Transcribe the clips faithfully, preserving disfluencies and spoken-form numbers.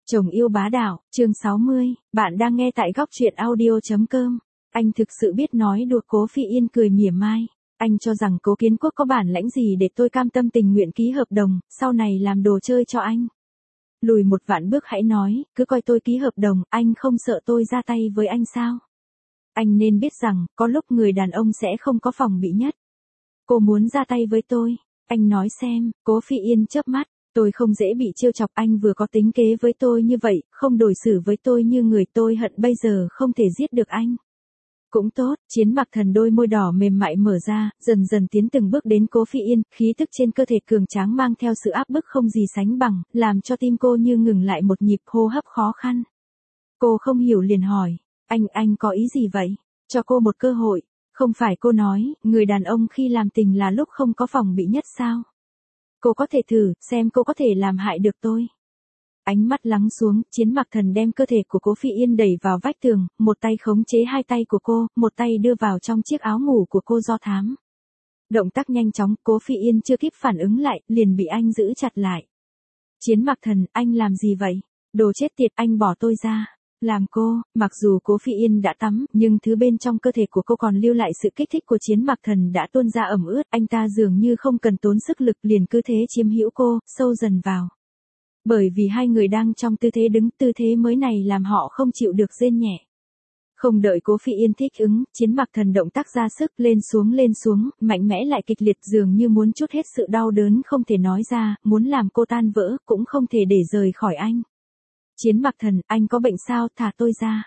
Chồng yêu bá đạo, chương sáu mươi, bạn đang nghe tại góc truyện audio.com. Anh thực sự biết nói đùa. Cố Phi Yên cười mỉa mai. Anh cho rằng Cố Kiến Quốc có bản lãnh gì để tôi cam tâm tình nguyện ký hợp đồng, sau này làm đồ chơi cho anh. Lùi một vạn bước hãy nói, cứ coi tôi ký hợp đồng, anh không sợ tôi ra tay với anh sao? Anh nên biết rằng, có lúc người đàn ông sẽ không có phòng bị nhất. Cô muốn ra tay với tôi, anh nói xem. Cố Phi Yên chớp mắt. Tôi không dễ bị trêu chọc, anh vừa có tính kế với tôi như vậy, không đối xử với tôi như người tôi hận, bây giờ không thể giết được anh. Cũng tốt. Chiến Mặc Thần đôi môi đỏ mềm mại mở ra, dần dần tiến từng bước đến Cố Phi Yên, khí tức trên cơ thể cường tráng mang theo sự áp bức không gì sánh bằng, làm cho tim cô như ngừng lại một nhịp, hô hấp khó khăn. Cô không hiểu liền hỏi, anh, anh có ý gì vậy? Cho cô một cơ hội. Không phải cô nói, người đàn ông khi làm tình là lúc không có phòng bị nhất sao? Cô có thể thử, xem cô có thể làm hại được tôi. Ánh mắt lắng xuống, Chiến Mặc Thần đem cơ thể của Cố Phi Yên đẩy vào vách tường, một tay khống chế hai tay của cô, một tay đưa vào trong chiếc áo ngủ của cô do thám. Động tác nhanh chóng, Cố Phi Yên chưa kịp phản ứng lại, liền bị anh giữ chặt lại. Chiến Mặc Thần, anh làm gì vậy? Đồ chết tiệt, anh bỏ tôi ra. Làm cô, mặc dù Cố Phi Yên đã tắm, nhưng thứ bên trong cơ thể của cô còn lưu lại sự kích thích của Chiến Mặc Thần đã tuôn ra ẩm ướt, anh ta dường như không cần tốn sức lực liền cứ thế chiếm hữu cô, sâu dần vào. Bởi vì hai người đang trong tư thế đứng, tư thế mới này làm họ không chịu được rên nhẹ. Không đợi Cố Phi Yên thích ứng, Chiến Mặc Thần động tác ra sức lên xuống lên xuống, mạnh mẽ lại kịch liệt, dường như muốn trút hết sự đau đớn không thể nói ra, muốn làm cô tan vỡ, cũng không thể để rời khỏi anh. Chiến Mặc Thần, anh có bệnh sao, thả tôi ra.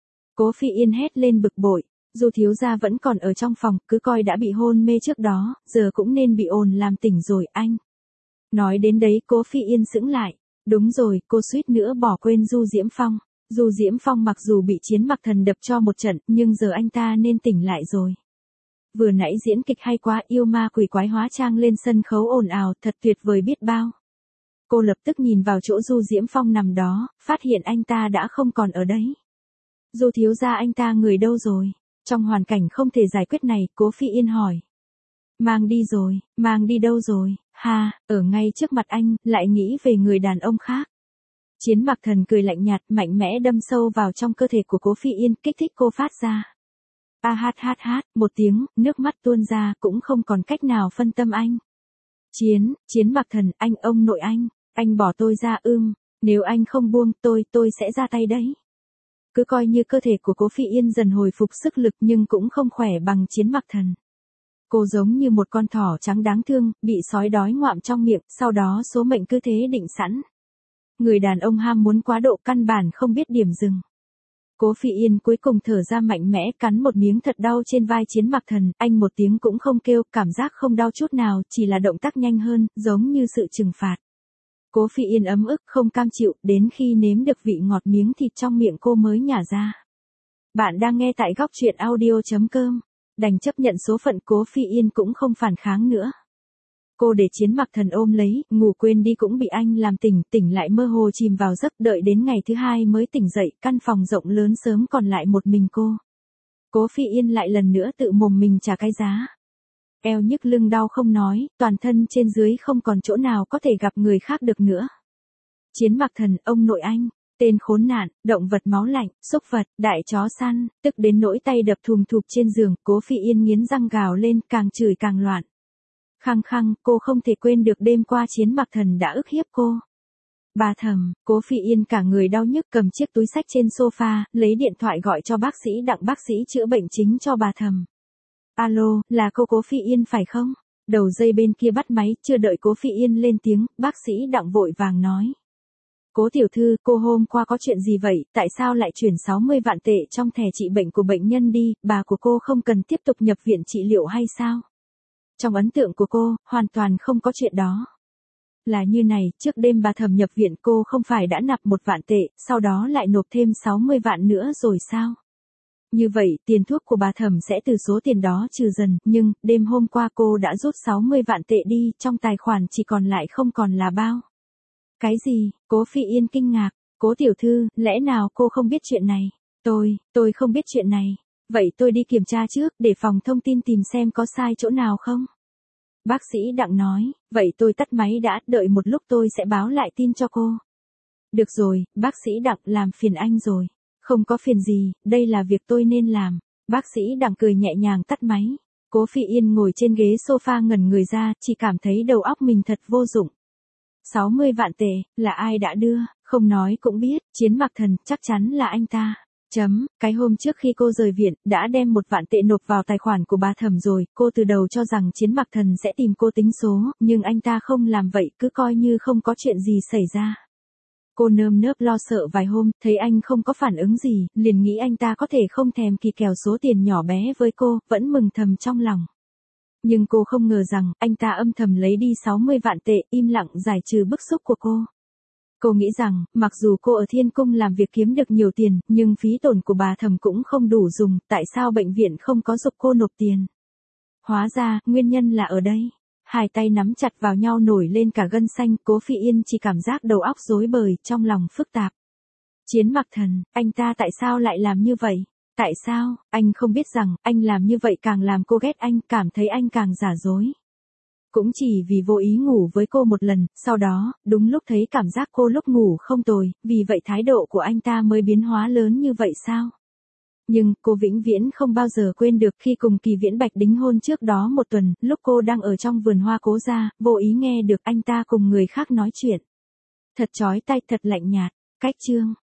Cố Phi Yên hét lên bực bội, dù thiếu gia vẫn còn ở trong phòng, cứ coi đã bị hôn mê trước đó, giờ cũng nên bị ồn làm tỉnh rồi anh. Nói đến đấy, Cố Phi Yên sững lại, đúng rồi, cô suýt nữa bỏ quên Du Diễm Phong. Du Diễm Phong mặc dù bị Chiến Mặc Thần đập cho một trận, nhưng giờ anh ta nên tỉnh lại rồi. Vừa nãy diễn kịch hay quá, yêu ma quỷ quái hóa trang lên sân khấu ồn ào, thật tuyệt vời biết bao. Cô lập tức nhìn vào chỗ Du Diễm Phong nằm đó, phát hiện anh ta đã không còn ở đấy. Du thiếu gia, anh ta người đâu rồi? Trong hoàn cảnh không thể giải quyết này, Cố Phi Yên hỏi. Mang đi rồi, mang đi đâu rồi? Ha, ở ngay trước mặt anh, lại nghĩ về người đàn ông khác. Chiến Mặc Thần cười lạnh nhạt, mạnh mẽ đâm sâu vào trong cơ thể của Cố Phi Yên, kích thích cô phát ra. A hát hát hát, một tiếng, nước mắt tuôn ra, cũng không còn cách nào phân tâm anh. Chiến, Chiến Mặc Thần, anh, ông nội anh. Anh bỏ tôi ra, ưm, nếu anh không buông tôi, tôi sẽ ra tay đấy. Cứ coi như cơ thể của Cố Phi Yên dần hồi phục sức lực nhưng cũng không khỏe bằng Chiến Mặc Thần. Cô giống như một con thỏ trắng đáng thương, bị sói đói ngoạm trong miệng, sau đó số mệnh cứ thế định sẵn. Người đàn ông ham muốn quá độ căn bản không biết điểm dừng. Cố Phi Yên cuối cùng thở ra mạnh mẽ, cắn một miếng thật đau trên vai Chiến Mặc Thần, anh một tiếng cũng không kêu, cảm giác không đau chút nào, chỉ là động tác nhanh hơn, giống như sự trừng phạt. Cố Phi Yên ấm ức không cam chịu, đến khi nếm được vị ngọt miếng thịt trong miệng cô mới nhả ra. Bạn đang nghe tại góc truyện audio.com. Đành chấp nhận số phận, Cố Phi Yên cũng không phản kháng nữa. Cô để Chiến Mặc Thần ôm lấy, ngủ quên đi cũng bị anh làm tỉnh, tỉnh lại mơ hồ chìm vào giấc, đợi đến ngày thứ hai mới tỉnh dậy, căn phòng rộng lớn sớm còn lại một mình cô. Cố Phi Yên lại lần nữa tự mồm mình trả cái giá. Eo nhức lưng đau không nói, toàn thân trên dưới không còn chỗ nào có thể gặp người khác được nữa. Chiến Mặc Thần, ông nội anh, tên khốn nạn, động vật máu lạnh, xúc vật, đại chó săn, tức đến nỗi tay đập thùm thụp trên giường, Cố Phi Yên nghiến răng gào lên, càng chửi càng loạn. Khăng khăng, cô không thể quên được đêm qua Chiến Mặc Thần đã ức hiếp cô. Bà Thẩm, Cố Phi Yên cả người đau nhức cầm chiếc túi xách trên sofa, lấy điện thoại gọi cho bác sĩ Đặng, bác sĩ chữa bệnh chính cho bà Thẩm. Alo, là cô Cố Phi Yên phải không? Đầu dây bên kia bắt máy, chưa đợi Cố Phi Yên lên tiếng, bác sĩ Đặng vội vàng nói. Cố tiểu thư, cô hôm qua có chuyện gì vậy, tại sao lại chuyển sáu mươi vạn tệ trong thẻ trị bệnh của bệnh nhân đi, bà của cô không cần tiếp tục nhập viện trị liệu hay sao? Trong ấn tượng của cô, hoàn toàn không có chuyện đó. Là như này, trước đêm bà Thẩm nhập viện cô không phải đã nạp một vạn tệ, sau đó lại nộp thêm sáu mươi vạn nữa rồi sao? Như vậy, tiền thuốc của bà Thẩm sẽ từ số tiền đó trừ dần, nhưng, đêm hôm qua cô đã rút sáu mươi vạn tệ đi, trong tài khoản chỉ còn lại không còn là bao. Cái gì? Cố Phi Yên kinh ngạc, Cố tiểu thư, lẽ nào cô không biết chuyện này? Tôi, tôi không biết chuyện này. Vậy tôi đi kiểm tra trước, để phòng thông tin tìm xem có sai chỗ nào không? Bác sĩ Đặng nói, vậy tôi tắt máy đã, đợi một lúc tôi sẽ báo lại tin cho cô. Được rồi, bác sĩ Đặng, làm phiền anh rồi. Không có phiền gì, đây là việc tôi nên làm. Bác sĩ Đặng cười nhẹ nhàng tắt máy. Cố Phi Yên ngồi trên ghế sofa ngẩn người ra, chỉ cảm thấy đầu óc mình thật vô dụng. sáu mươi vạn tệ, là ai đã đưa, không nói cũng biết, Chiến Mặc Thần, chắc chắn là anh ta. Chấm, cái hôm trước khi cô rời viện, đã đem một vạn tệ nộp vào tài khoản của bà Thẩm rồi, cô từ đầu cho rằng Chiến Mặc Thần sẽ tìm cô tính số, nhưng anh ta không làm vậy, cứ coi như không có chuyện gì xảy ra. Cô nơm nớp lo sợ vài hôm, thấy anh không có phản ứng gì, liền nghĩ anh ta có thể không thèm kỳ kèo số tiền nhỏ bé với cô, vẫn mừng thầm trong lòng. Nhưng cô không ngờ rằng, anh ta âm thầm lấy đi sáu mươi vạn tệ, im lặng giải trừ bức xúc của cô. Cô nghĩ rằng, mặc dù cô ở Thiên Cung làm việc kiếm được nhiều tiền, nhưng phí tổn của bà Thẩm cũng không đủ dùng, tại sao bệnh viện không có giục cô nộp tiền? Hóa ra, nguyên nhân là ở đây. Hai tay nắm chặt vào nhau nổi lên cả gân xanh, Cố Phi Yên chỉ cảm giác đầu óc rối bời, trong lòng phức tạp. Chiến Mặc Thần, anh ta tại sao lại làm như vậy? Tại sao, anh không biết rằng, anh làm như vậy càng làm cô ghét anh, cảm thấy anh càng giả dối. Cũng chỉ vì vô ý ngủ với cô một lần, sau đó, đúng lúc thấy cảm giác cô lúc ngủ không tồi, vì vậy thái độ của anh ta mới biến hóa lớn như vậy sao? Nhưng, cô vĩnh viễn không bao giờ quên được khi cùng Kỳ Viễn Bạch đính hôn trước đó một tuần, lúc cô đang ở trong vườn hoa Cố gia, vô ý nghe được anh ta cùng người khác nói chuyện. Thật chói tai, thật lạnh nhạt. Cách chương